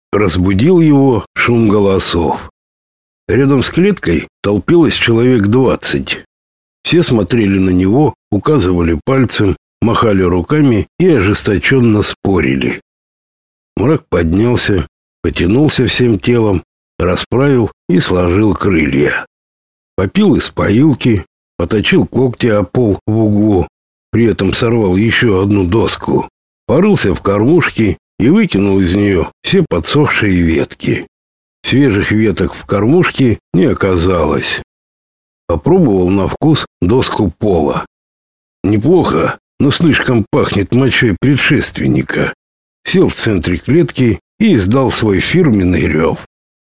Разбудил его шум голосов. Рядом с клеткой толпилось человек 20. Все смотрели на него, указывали пальцем, махали руками и ожесточенно спорили. Мрак поднялся, потянулся всем телом, расправил и сложил крылья. Попил из поилки, поточил когти о пол в углу, при этом сорвал еще одну доску, порылся в кормушке и выкинул из нее все подсохшие ветки. Свежих веток в кормушке не оказалось. Попробовал на вкус доску пола. Неплохо, но слишком пахнет мочой предшественника. Сел в центре клетки и издал свой фирменный рев.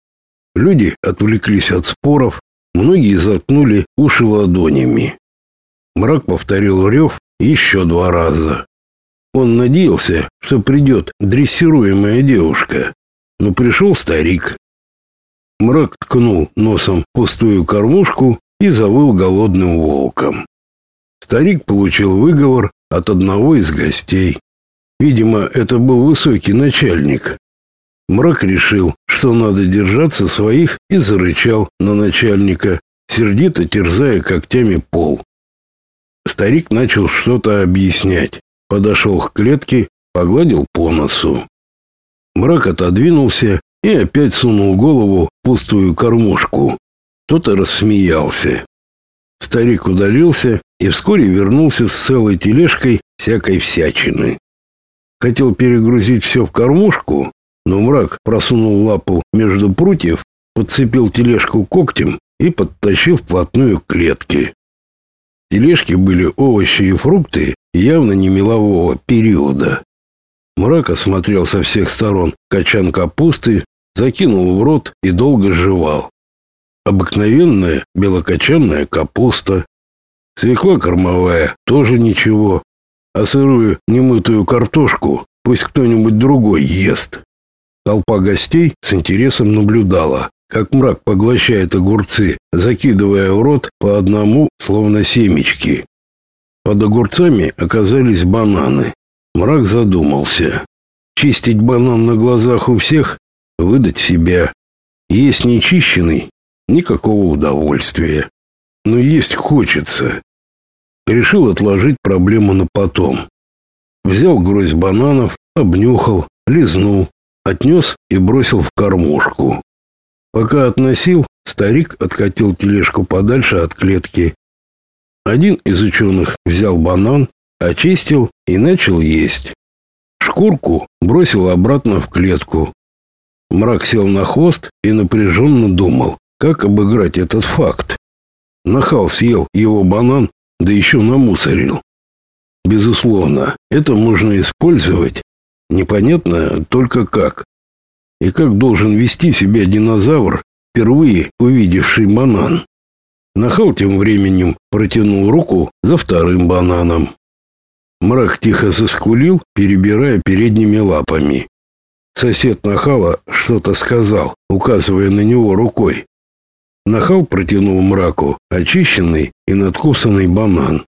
Люди отвлеклись от споров, многие заткнули уши ладонями. Мрак повторил рев еще 2 раза. Он надеялся, что придет дрессируемая девушка, но пришел старик. Мрак ткнул носом в пустую кормушку и завыл голодным волком. Старик получил выговор от одного из гостей. Видимо, это был высокий начальник. Мрак решил, что надо держаться своих, и зарычал на начальника, сердито терзая когтями пол. Старик начал что-то объяснять. Подошел к клетке, погладил по носу. Мрак отодвинулся и опять сунул голову в пустую кормушку. Кто-то рассмеялся. Старик удалился и вскоре вернулся с целой тележкой всякой всячины. Хотел перегрузить все в кормушку, но Мрак просунул лапу между прутьев, подцепил тележку когтем и подтащил вплотную к клетке. В тележке были овощи и фрукты явно не мелового периода. Мрак осмотрел со всех сторон качан капусты, закинул в рот и долго жевал. Обыкновенная белокочанная капуста. Свекла кормовая тоже ничего. А сырую немытую картошку пусть кто-нибудь другой ест. Толпа гостей с интересом наблюдала, как Мрак поглощает огурцы, закидывая в рот по одному, словно семечки. Под огурцами оказались бананы. Мрак задумался. Чистить банан на глазах у всех, выдать себя. Есть нечищенный — никакого удовольствия. Но есть хочется. Решил отложить проблему на потом. Взял гроздь бананов, обнюхал, лизнул, отнес и бросил в кормушку. Пока относил, старик откатил тележку подальше от клетки. Один из ученых взял банан, очистил и начал есть. Шкурку бросил обратно в клетку. Мрак сел на хвост и напряженно думал, как обыграть этот факт. Нахал съел его банан, да еще намусорил. Безусловно, это можно использовать. Непонятно только как. И как должен вести себя динозавр, впервые увидевший банан. Нахал тем временем протянул руку за вторым бананом. Мрак тихо заскулил, перебирая передними лапами. Сосед Нахала что-то сказал, указывая на него рукой. Нахал протянул Мраку очищенный и надкусанный банан.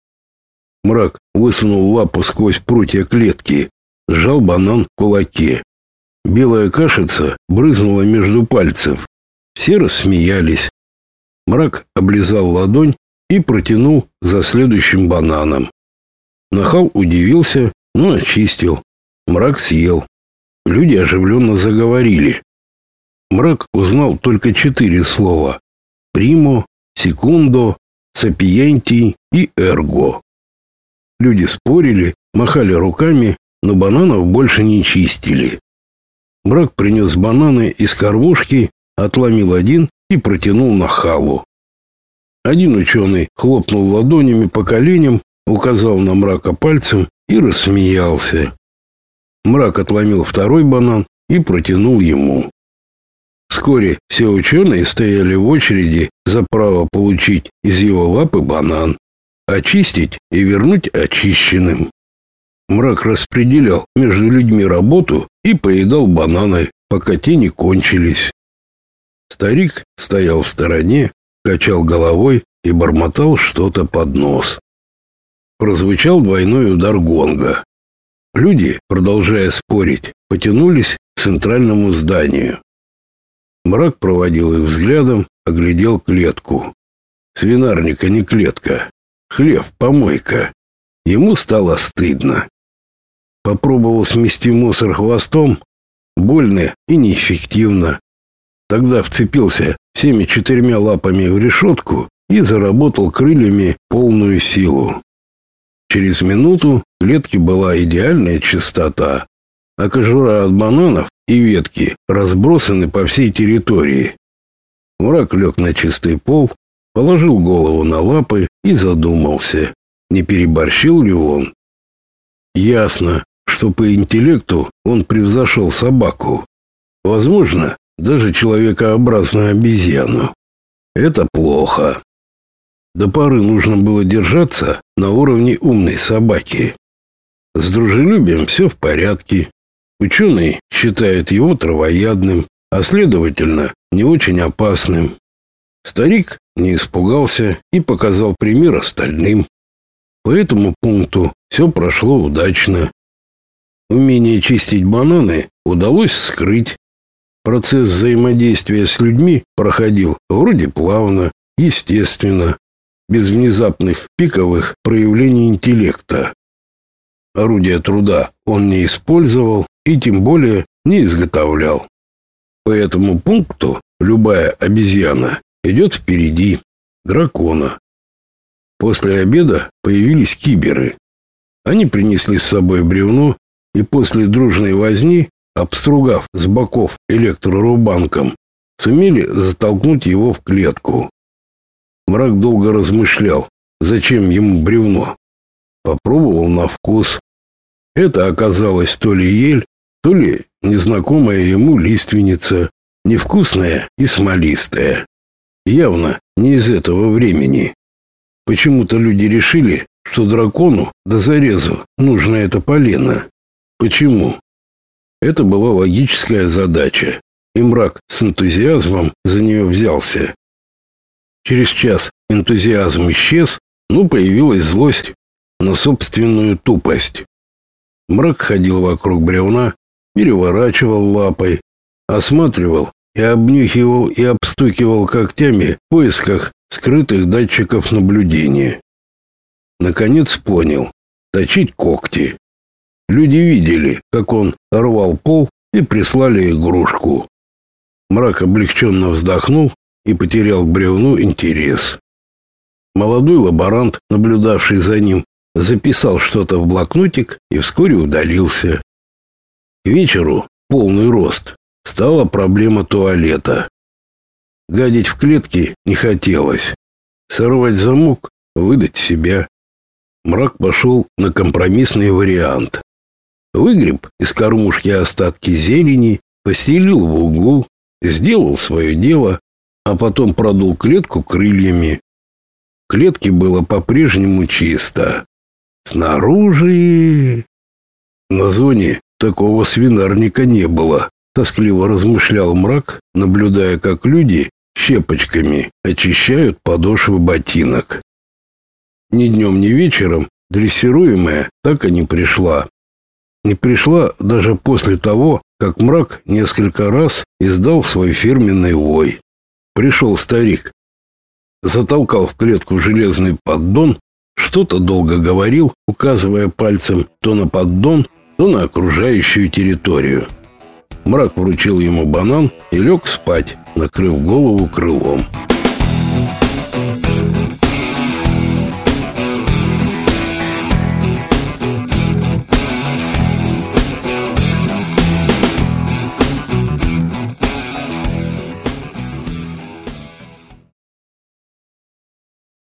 Мрак высунул лапу сквозь прутья клетки, сжал банан в кулаке. Белая кашица брызнула между пальцев. Все рассмеялись. Мрак облизал ладонь и протянул за следующим бананом. Нахал удивился, но очистил. Мрак съел. Люди оживленно заговорили. Мрак узнал только 4 слова: «Примо», «Секундо», «Сапиенти» и «Эрго». Люди спорили, махали руками, но бананов больше не чистили. Мрак принес бананы из кормушки, отломил один и протянул Нахалу. Один ученый хлопнул ладонями по коленям, указал на Мрака пальцем и рассмеялся. Мрак отломил второй банан и протянул ему. Вскоре все ученые стояли в очереди за право получить из его лапы банан, очистить и вернуть очищенным. Мрак распределял между людьми работу и поедал бананы, пока те не кончились. Старик стоял в стороне, качал головой и бормотал что-то под нос. Прозвучал двойной удар гонга. Люди, продолжая спорить, потянулись к центральному зданию. Мрак проводил их взглядом, оглядел клетку. Свинарник, а не клетка. Хлев, помойка. Ему стало стыдно. Попробовал смести мусор хвостом. Больно и неэффективно. Тогда вцепился всеми 4 лапами в решетку и заработал крыльями полную силу. Через минуту в клетке была идеальная чистота, а кожура от бананов и ветки разбросаны по всей территории. Мрак лег на чистый пол, положил голову на лапы и задумался, не переборщил ли он. Ясно, что по интеллекту он превзошел собаку. Возможно, даже человекообразную обезьяну. Это плохо. До поры нужно было держаться на уровне умной собаки. С дружелюбием все в порядке. Ученые считают его травоядным, а следовательно, не очень опасным. Старик не испугался и показал пример остальным. По этому пункту все прошло удачно. Умение чистить бананы удалось скрыть. Процесс взаимодействия с людьми проходил вроде плавно, естественно, без внезапных пиковых проявлений интеллекта. Орудия труда он не использовал и тем более не изготовлял. По этому пункту любая обезьяна идет впереди дракона. После обеда появились киберы. Они принесли с собой бревно и после дружной возни, обстругав с боков электрорубанком, сумели затолкнуть его в клетку. Мрак долго размышлял, зачем ему бревно. Попробовал на вкус. Это оказалось то ли ель, то ли незнакомая ему лиственница, невкусная и смолистая. Явно не из этого времени. Почему-то люди решили, что дракону до зарезу нужно это полено. Почему? Это была логическая задача, и Мрак с энтузиазмом за нее взялся. Через час энтузиазм исчез, но появилась злость на собственную тупость. Мрак ходил вокруг бревна, переворачивал лапой, осматривал и обнюхивал и обстукивал когтями в поисках скрытых датчиков наблюдения. Наконец понял: точить когти. Люди видели, как он рвал пол, и прислали игрушку. Мрак облегченно вздохнул и потерял к бревну интерес. Молодой лаборант, наблюдавший за ним, записал что-то в блокнотик и вскоре удалился. К вечеру, полный рост, стала проблема туалета. Гадить в клетке не хотелось. Сорвать замок, выдать себя. Мрак пошел на компромиссный вариант. Выгреб из кормушки остатки зелени, постелил в углу, сделал свое дело, а потом продул клетку крыльями. В клетке было по-прежнему чисто. Снаружи... На зоне такого свинарника не было, тоскливо размышлял Мрак, наблюдая, как люди щепочками очищают подошвы ботинок. Ни днем, ни вечером дрессируемая так и не пришла. Не пришла даже после того, как Мрак несколько раз издал свой фирменный вой. Пришел старик, затолкал в клетку железный поддон, что-то долго говорил, указывая пальцем то на поддон, то на окружающую территорию. Мрак вручил ему банан и лег спать, накрыв голову крылом.